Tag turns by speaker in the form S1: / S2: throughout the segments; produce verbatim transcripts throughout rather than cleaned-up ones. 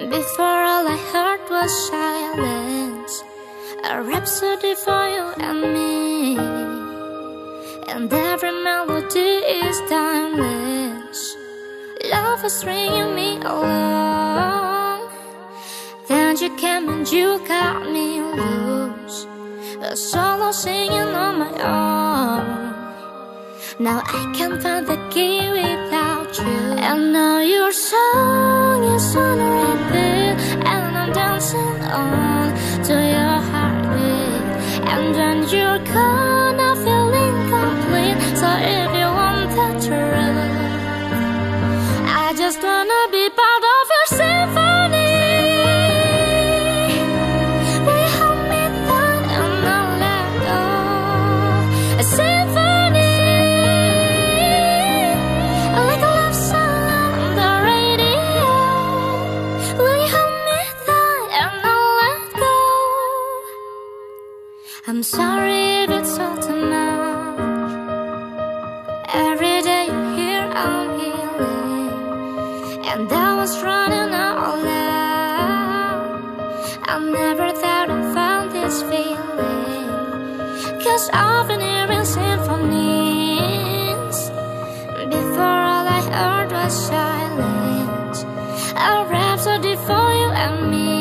S1: Before all I heard was silence, a rhapsody for you and me, and every melody is timeless. Love is stringing me along, then you came and you got me loose, a solo singing on my own. Now I can't find the key without you, and now your song is on repeat, and I'm dancing on to your heartbeat. And when you're gone, I feel incomplete. So if you want the truth, I just wanna be part of your symphony. Will you hold me tight and not let go? A symphony, like a love song on the radio. Will you hold me tight and not let go? I'm sorry if it's all too much. Every day you're here, I'm healing, and I was running out loud. I never thought I'd find this feeling, 'cause I've been hearing symphonies. Before all I heard was silence, a rhapsody for you and me,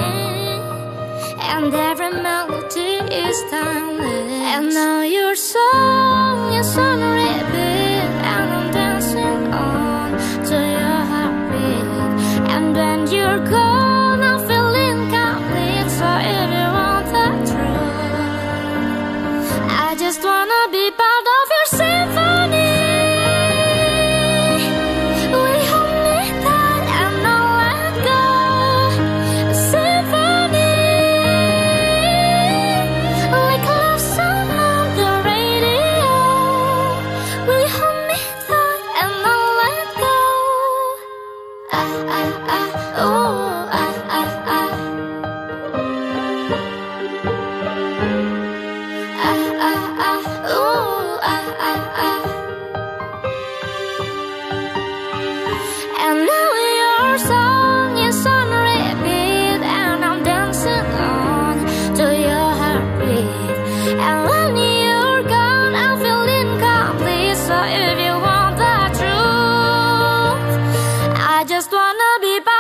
S1: and every melody is timeless. And now your song is on repeat, and I'm dancing on to your heartbeat. And when you're gone, I feel incomplete. So if you want the truth, I just wanna be part of your symphony. Will you hold me tight and not let go? A symphony, like a love song on the radio. Will you hold me tight and not let go? Ah, ah, ah, oh, ah, ah, ah. Ah, ah, ah, oh, ah, ah, ah. And now your song is on repeat, and I'm dancing on to your heartbeat. And when you're gone, I feel incomplete. So if you want the truth, I just wanna be by